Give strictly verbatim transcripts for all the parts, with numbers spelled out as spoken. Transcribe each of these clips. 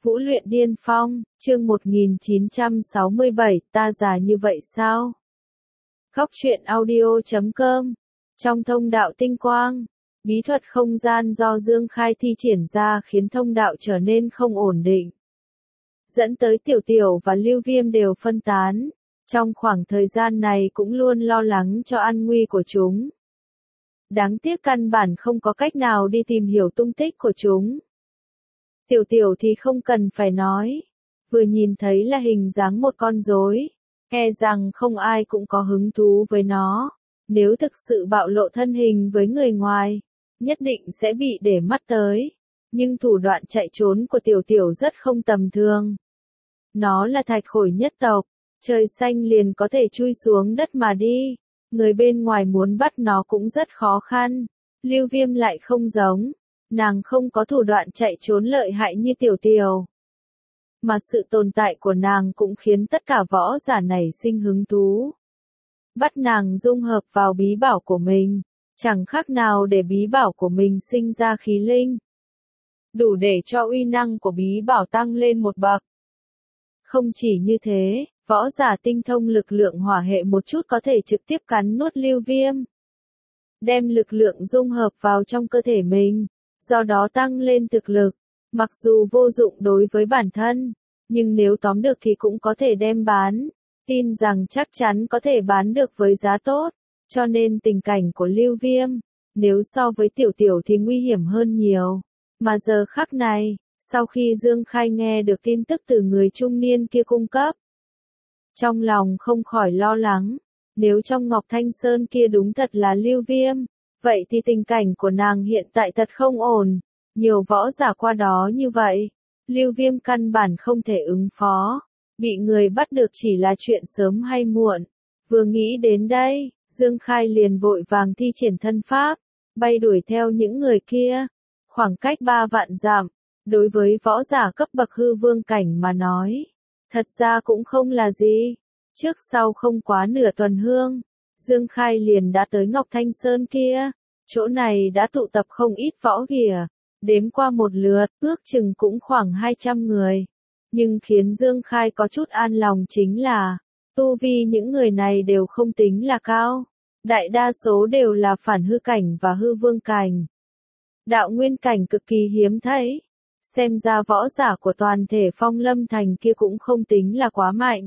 Vũ luyện điên phong, chương một nghìn chín trăm sáu mươi bảy, ta già như vậy sao? Góc truyện audio chấm com. Trong thông đạo tinh quang, bí thuật không gian do Dương Khai thi triển ra khiến thông đạo trở nên không ổn định. Dẫn tới Tiểu Tiểu và Lưu Viêm đều phân tán. Trong khoảng thời gian này cũng luôn lo lắng cho an nguy của chúng. Đáng tiếc căn bản không có cách nào đi tìm hiểu tung tích của chúng. Tiểu Tiểu thì không cần phải nói. Vừa nhìn thấy là hình dáng một con rối, e rằng không ai cũng có hứng thú với nó. Nếu thực sự bạo lộ thân hình với người ngoài, nhất định sẽ bị để mắt tới. Nhưng thủ đoạn chạy trốn của Tiểu Tiểu rất không tầm thường. Nó là thạch khổi nhất tộc, trời xanh liền có thể chui xuống đất mà đi. Người bên ngoài muốn bắt nó cũng rất khó khăn. Lưu Viêm lại không giống. Nàng không có thủ đoạn chạy trốn lợi hại như Tiểu Tiểu. Mà sự tồn tại của nàng cũng khiến tất cả võ giả này sinh hứng thú. Bắt nàng dung hợp vào bí bảo của mình, chẳng khác nào để bí bảo của mình sinh ra khí linh. Đủ để cho uy năng của bí bảo tăng lên một bậc. Không chỉ như thế, võ giả tinh thông lực lượng hỏa hệ một chút có thể trực tiếp cắn nuốt Lưu Viêm. Đem lực lượng dung hợp vào trong cơ thể mình, do đó tăng lên thực lực. Mặc dù vô dụng đối với bản thân, nhưng nếu tóm được thì cũng có thể đem bán. Tin rằng chắc chắn có thể bán được với giá tốt. Cho nên tình cảnh của Lưu Viêm, nếu so với Tiểu Tiểu thì nguy hiểm hơn nhiều. Mà giờ khắc này, sau khi Dương Khai nghe được tin tức từ người trung niên kia cung cấp, trong lòng không khỏi lo lắng. Nếu trong Ngọc Thanh Sơn kia đúng thật là Lưu Viêm, vậy thì tình cảnh của nàng hiện tại thật không ổn. Nhiều võ giả qua đó như vậy, Lưu Viêm căn bản không thể ứng phó. Bị người bắt được chỉ là chuyện sớm hay muộn. Vừa nghĩ đến đây, Dương Khai liền vội vàng thi triển thân pháp, bay đuổi theo những người kia. Khoảng cách ba vạn dặm, đối với võ giả cấp bậc hư vương cảnh mà nói, thật ra cũng không là gì. Trước sau không quá nửa tuần hương, Dương Khai liền đã tới Ngọc Thanh Sơn kia. Chỗ này đã tụ tập không ít võ ghìa, đếm qua một lượt, ước chừng cũng khoảng hai trăm người. Nhưng khiến Dương Khai có chút an lòng chính là, tu vi những người này đều không tính là cao. Đại đa số đều là phản hư cảnh và hư vương cảnh. Đạo nguyên cảnh cực kỳ hiếm thấy. Xem ra võ giả của toàn thể Phong Lâm Thành kia cũng không tính là quá mạnh.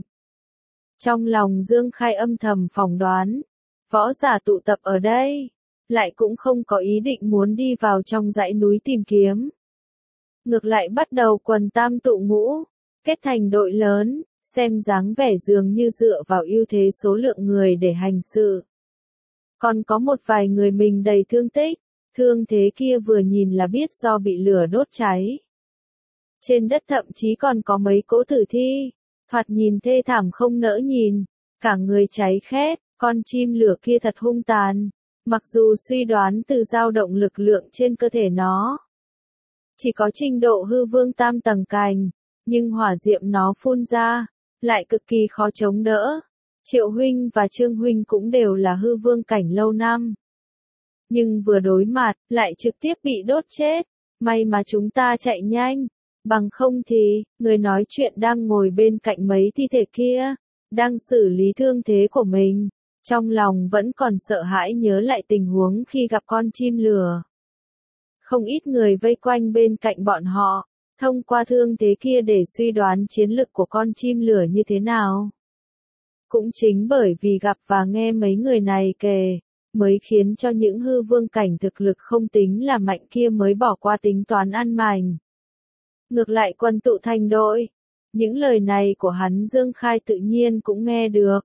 Trong lòng Dương Khai âm thầm phỏng đoán, võ giả tụ tập ở đây, lại cũng không có ý định muốn đi vào trong dãy núi tìm kiếm. Ngược lại bắt đầu quần tam tụ ngũ, kết thành đội lớn, xem dáng vẻ dường như dựa vào ưu thế số lượng người để hành sự. Còn có một vài người mình đầy thương tích, thương thế kia vừa nhìn là biết do bị lửa đốt cháy. Trên đất thậm chí còn có mấy cỗ tử thi, thoạt nhìn thê thảm không nỡ nhìn, cả người cháy khét, con chim lửa kia thật hung tàn. Mặc dù suy đoán từ dao động lực lượng trên cơ thể nó, chỉ có trình độ hư vương tam tầng cành, nhưng hỏa diệm nó phun ra, lại cực kỳ khó chống đỡ. Triệu huynh và Trương huynh cũng đều là hư vương cảnh lâu năm. Nhưng vừa đối mặt, lại trực tiếp bị đốt chết. May mà chúng ta chạy nhanh, bằng không thì, người nói chuyện đang ngồi bên cạnh mấy thi thể kia, đang xử lý thương thế của mình. Trong lòng vẫn còn sợ hãi nhớ lại tình huống khi gặp con chim lửa. Không ít người vây quanh bên cạnh bọn họ, thông qua thương thế kia để suy đoán chiến lực của con chim lửa như thế nào. Cũng chính bởi vì gặp và nghe mấy người này kể, mới khiến cho những hư vương cảnh thực lực không tính là mạnh kia mới bỏ qua tính toán ăn mành. Ngược lại quân tụ thành đội, những lời này của hắn Dương Khai tự nhiên cũng nghe được.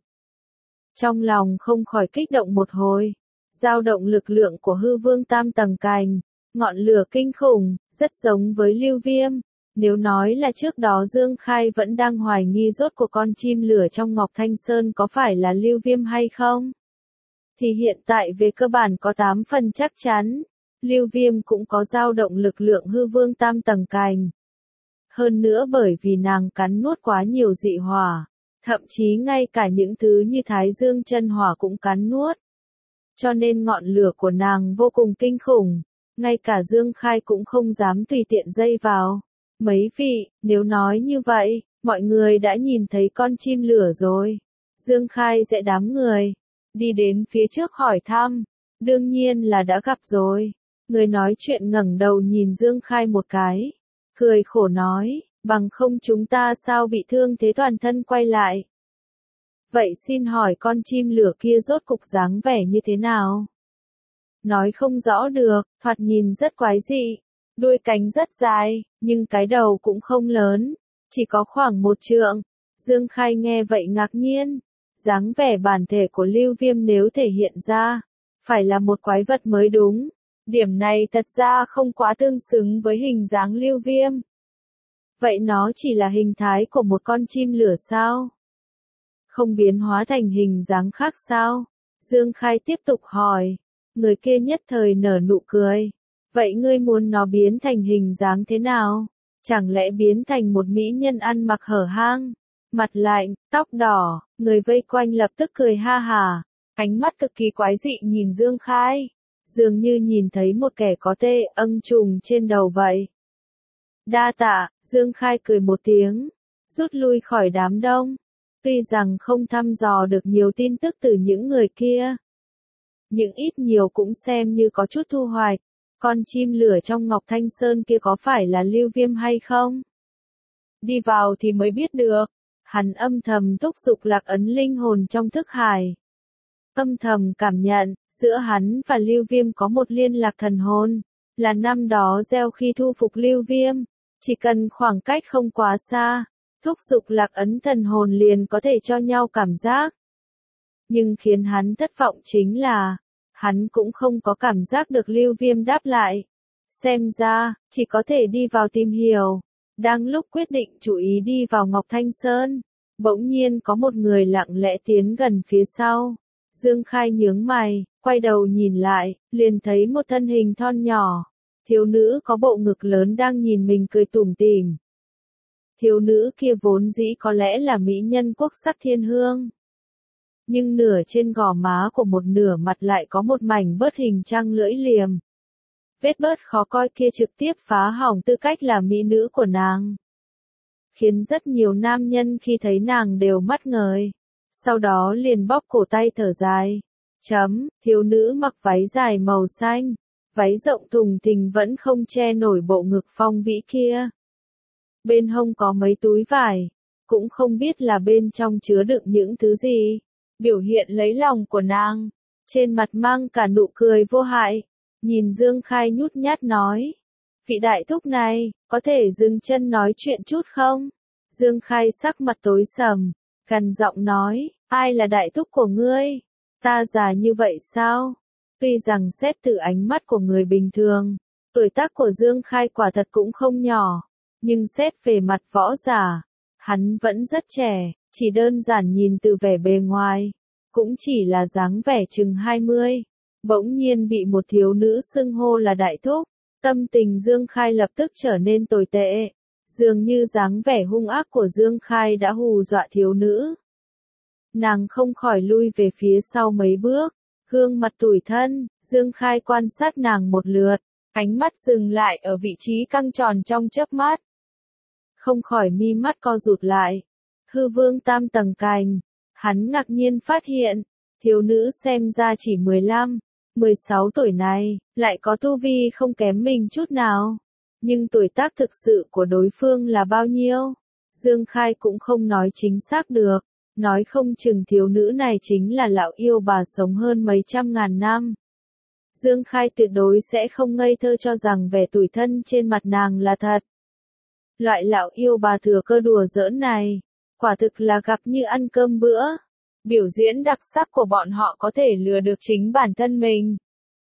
Trong lòng không khỏi kích động một hồi, dao động lực lượng của hư vương tam tầng cành, ngọn lửa kinh khủng, rất giống với Lưu Viêm. Nếu nói là trước đó Dương Khai vẫn đang hoài nghi rốt của con chim lửa trong Ngọc Thanh Sơn có phải là Lưu Viêm hay không, thì hiện tại về cơ bản có tám phần chắc chắn, Lưu Viêm cũng có dao động lực lượng hư vương tam tầng cành. Hơn nữa bởi vì nàng cắn nuốt quá nhiều dị hỏa, thậm chí ngay cả những thứ như Thái Dương chân hỏa cũng cắn nuốt. Cho nên ngọn lửa của nàng vô cùng kinh khủng, ngay cả Dương Khai cũng không dám tùy tiện dây vào. Mấy vị, nếu nói như vậy, mọi người đã nhìn thấy con chim lửa rồi. Dương Khai dạy đám người, đi đến phía trước hỏi thăm, đương nhiên là đã gặp rồi. Người nói chuyện ngẩng đầu nhìn Dương Khai một cái, cười khổ nói, bằng không chúng ta sao bị thương thế toàn thân quay lại. Vậy xin hỏi con chim lửa kia rốt cục dáng vẻ như thế nào? Nói không rõ được, thoạt nhìn rất quái dị, đuôi cánh rất dài, nhưng cái đầu cũng không lớn, chỉ có khoảng một trượng. Dương Khai nghe vậy ngạc nhiên, dáng vẻ bản thể của Lưu Viêm nếu thể hiện ra, phải là một quái vật mới đúng. Điểm này thật ra không quá tương xứng với hình dáng Lưu Viêm. Vậy nó chỉ là hình thái của một con chim lửa sao? Không biến hóa thành hình dáng khác sao? Dương Khai tiếp tục hỏi. Người kia nhất thời nở nụ cười. Vậy ngươi muốn nó biến thành hình dáng thế nào? Chẳng lẽ biến thành một mỹ nhân ăn mặc hở hang, mặt lạnh, tóc đỏ? Người vây quanh lập tức cười ha hà, ánh mắt cực kỳ quái dị nhìn Dương Khai, dường như nhìn thấy một kẻ có tê âng trùng trên đầu vậy. Đa tạ, Dương Khai cười một tiếng, rút lui khỏi đám đông. Tuy rằng không thăm dò được nhiều tin tức từ những người kia, nhưng ít nhiều cũng xem như có chút thu hoạch. Con chim lửa trong Ngọc Thanh Sơn kia có phải là Lưu Viêm hay không? Đi vào thì mới biết được. Hắn âm thầm thúc giục lạc ấn linh hồn trong thức hải. Âm thầm cảm nhận, giữa hắn và Lưu Viêm có một liên lạc thần hồn, là năm đó gieo khi thu phục Lưu Viêm. Chỉ cần khoảng cách không quá xa, thúc giục lạc ấn thần hồn liền có thể cho nhau cảm giác. Nhưng khiến hắn thất vọng chính là, hắn cũng không có cảm giác được Lưu Viêm đáp lại. Xem ra, chỉ có thể đi vào tìm hiểu. Đang lúc quyết định chú ý đi vào Ngọc Thanh Sơn, bỗng nhiên có một người lặng lẽ tiến gần phía sau. Dương Khai nhướng mày, quay đầu nhìn lại, liền thấy một thân hình thon nhỏ. Thiếu nữ có bộ ngực lớn đang nhìn mình cười tủm tỉm. Thiếu nữ kia vốn dĩ có lẽ là mỹ nhân quốc sắc thiên hương. Nhưng nửa trên gò má của một nửa mặt lại có một mảnh bớt hình trăng lưỡi liềm. Vết bớt khó coi kia trực tiếp phá hỏng tư cách là mỹ nữ của nàng. Khiến rất nhiều nam nhân khi thấy nàng đều mắt ngời. Sau đó liền bóp cổ tay thở dài. Chấm, thiếu nữ mặc váy dài màu xanh. Váy rộng thùng thình vẫn không che nổi bộ ngực phong vĩ kia. Bên hông có mấy túi vải. Cũng không biết là bên trong chứa đựng những thứ gì. Biểu hiện lấy lòng của nàng. Trên mặt mang cả nụ cười vô hại. Nhìn Dương Khai nhút nhát nói. Vị đại thúc này, có thể dừng chân nói chuyện chút không? Dương Khai sắc mặt tối sầm, gằn giọng nói, ai là đại thúc của ngươi? Ta già như vậy sao? Tuy rằng xét từ ánh mắt của người bình thường, tuổi tác của Dương Khai quả thật cũng không nhỏ, nhưng xét về mặt võ giả, hắn vẫn rất trẻ, chỉ đơn giản nhìn từ vẻ bề ngoài, cũng chỉ là dáng vẻ chừng hai mươi. Bỗng nhiên bị một thiếu nữ xưng hô là đại thúc, tâm tình Dương Khai lập tức trở nên tồi tệ, dường như dáng vẻ hung ác của Dương Khai đã hù dọa thiếu nữ. Nàng không khỏi lui về phía sau mấy bước, gương mặt tủi thân, Dương Khai quan sát nàng một lượt, ánh mắt dừng lại ở vị trí căng tròn trong chớp mắt. Không khỏi mi mắt co rụt lại, hư vương tam tầng cành, hắn ngạc nhiên phát hiện, thiếu nữ xem ra chỉ mười lăm, mười sáu tuổi này, lại có tu vi không kém mình chút nào. Nhưng tuổi tác thực sự của đối phương là bao nhiêu? Dương Khai cũng không nói chính xác được, nói không chừng thiếu nữ này chính là lão yêu bà sống hơn mấy trăm ngàn năm. Dương Khai tuyệt đối sẽ không ngây thơ cho rằng vẻ tủi thân trên mặt nàng là thật. Loại lão yêu bà thừa cơ đùa giỡn này, quả thực là gặp như ăn cơm bữa. Biểu diễn đặc sắc của bọn họ có thể lừa được chính bản thân mình.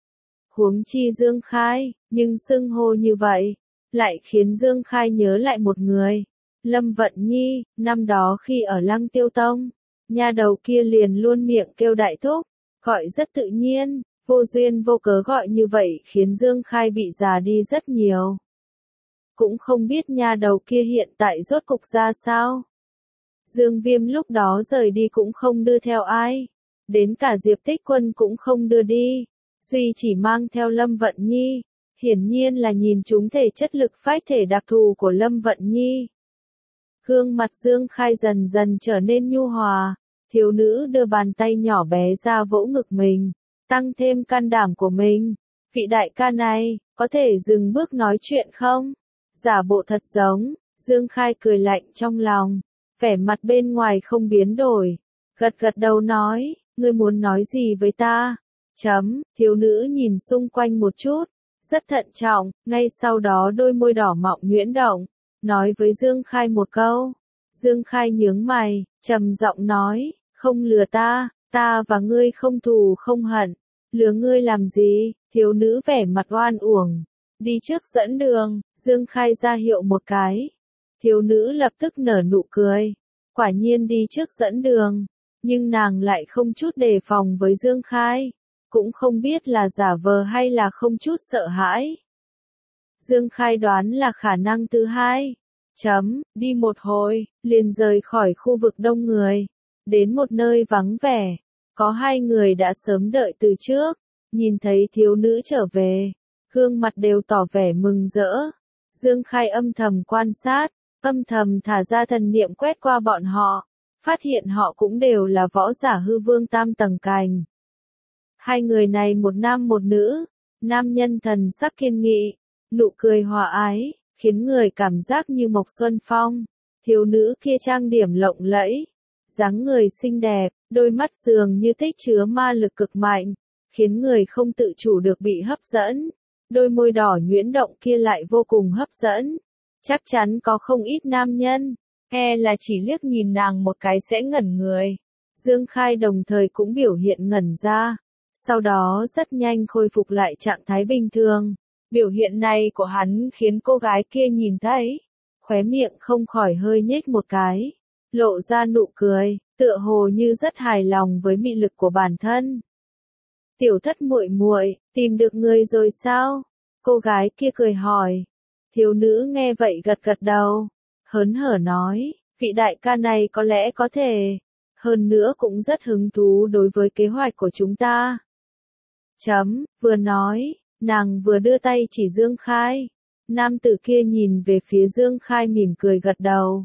Huống chi Dương Khai, nhưng xưng hô như vậy, lại khiến Dương Khai nhớ lại một người. Lâm Vận Nhi, năm đó khi ở Lăng Tiêu Tông, nha đầu kia liền luôn miệng kêu đại thúc, gọi rất tự nhiên, vô duyên vô cớ gọi như vậy khiến Dương Khai bị già đi rất nhiều. Cũng không biết nha đầu kia hiện tại rốt cục ra sao. Dương Viêm lúc đó rời đi cũng không đưa theo ai, đến cả Diệp Tích Quân cũng không đưa đi, duy chỉ mang theo Lâm Vận Nhi, Hiển nhiên là nhìn trúng thể chất lực phách thể đặc thù của Lâm Vận Nhi. Gương mặt Dương Khai dần dần trở nên nhu hòa, thiếu nữ đưa bàn tay nhỏ bé ra vỗ ngực mình, tăng thêm can đảm của mình. Vị đại ca này, có thể dừng bước nói chuyện không? Giả bộ thật giống, Dương Khai cười lạnh trong lòng, vẻ mặt bên ngoài không biến đổi, gật gật đầu nói, ngươi muốn nói gì với ta? Chấm, thiếu nữ nhìn xung quanh một chút, rất thận trọng, ngay sau đó đôi môi đỏ mọng nhuyễn động, nói với Dương Khai một câu. Dương Khai nhướng mày, trầm giọng nói, không lừa ta, ta và ngươi không thù không hận, lừa ngươi làm gì? Thiếu nữ vẻ mặt oan uổng, đi trước dẫn đường, Dương Khai ra hiệu một cái. Thiếu nữ lập tức nở nụ cười, quả nhiên đi trước dẫn đường, nhưng nàng lại không chút đề phòng với Dương Khai, cũng không biết là giả vờ hay là không chút sợ hãi. Dương Khai đoán là khả năng thứ hai. Chấm, đi một hồi, liền rời khỏi khu vực đông người, đến một nơi vắng vẻ, có hai người đã sớm đợi từ trước, nhìn thấy thiếu nữ trở về, gương mặt đều tỏ vẻ mừng rỡ. Dương Khai âm thầm quan sát, âm thầm thả ra thần niệm quét qua bọn họ, phát hiện họ cũng đều là võ giả hư vương tam tầng cành. Hai người này một nam một nữ, nam nhân thần sắc kiên nghị, nụ cười hòa ái, khiến người cảm giác như mộc xuân phong. Thiếu nữ kia trang điểm lộng lẫy, dáng người xinh đẹp, đôi mắt dường như tích chứa ma lực cực mạnh, khiến người không tự chủ được bị hấp dẫn. Đôi môi đỏ nhuyễn động kia lại vô cùng hấp dẫn. Chắc chắn có không ít nam nhân, e là chỉ liếc nhìn nàng một cái sẽ ngẩn người. Dương Khai đồng thời cũng biểu hiện ngẩn ra, sau đó rất nhanh khôi phục lại trạng thái bình thường. Biểu hiện này của hắn khiến cô gái kia nhìn thấy, khóe miệng không khỏi hơi nhếch một cái, lộ ra nụ cười, tựa hồ như rất hài lòng với mị lực của bản thân. Tiểu thất muội muội, tìm được người rồi sao? Cô gái kia cười hỏi. Thiếu nữ nghe vậy gật gật đầu, hớn hở nói, vị đại ca này có lẽ có thể, hơn nữa cũng rất hứng thú đối với kế hoạch của chúng ta. Chấm, vừa nói, nàng vừa đưa tay chỉ Dương Khai. Nam tử kia nhìn về phía Dương Khai mỉm cười gật đầu.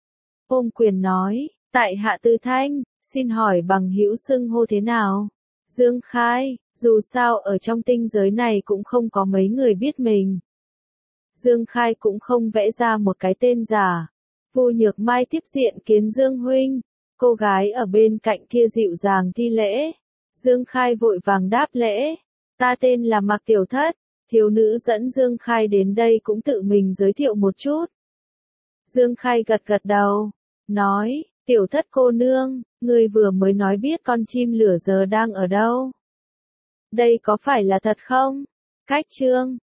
Ôm quyền nói, tại hạ Tư Thanh, xin hỏi bằng hữu xưng hô thế nào? Dương Khai, dù sao ở trong tinh giới này cũng không có mấy người biết mình. Dương Khai cũng không vẽ ra một cái tên giả. Vu Nhược Mai tiếp diện kiến Dương huynh. Cô gái ở bên cạnh kia dịu dàng thi lễ. Dương Khai vội vàng đáp lễ. Ta tên là Mạc Tiểu Thất. Thiếu nữ dẫn Dương Khai đến đây cũng tự mình giới thiệu một chút. Dương Khai gật gật đầu, nói, Tiểu Thất cô nương, ngươi vừa mới nói biết con chim lửa giờ đang ở đâu? Đây có phải là thật không? Cách chương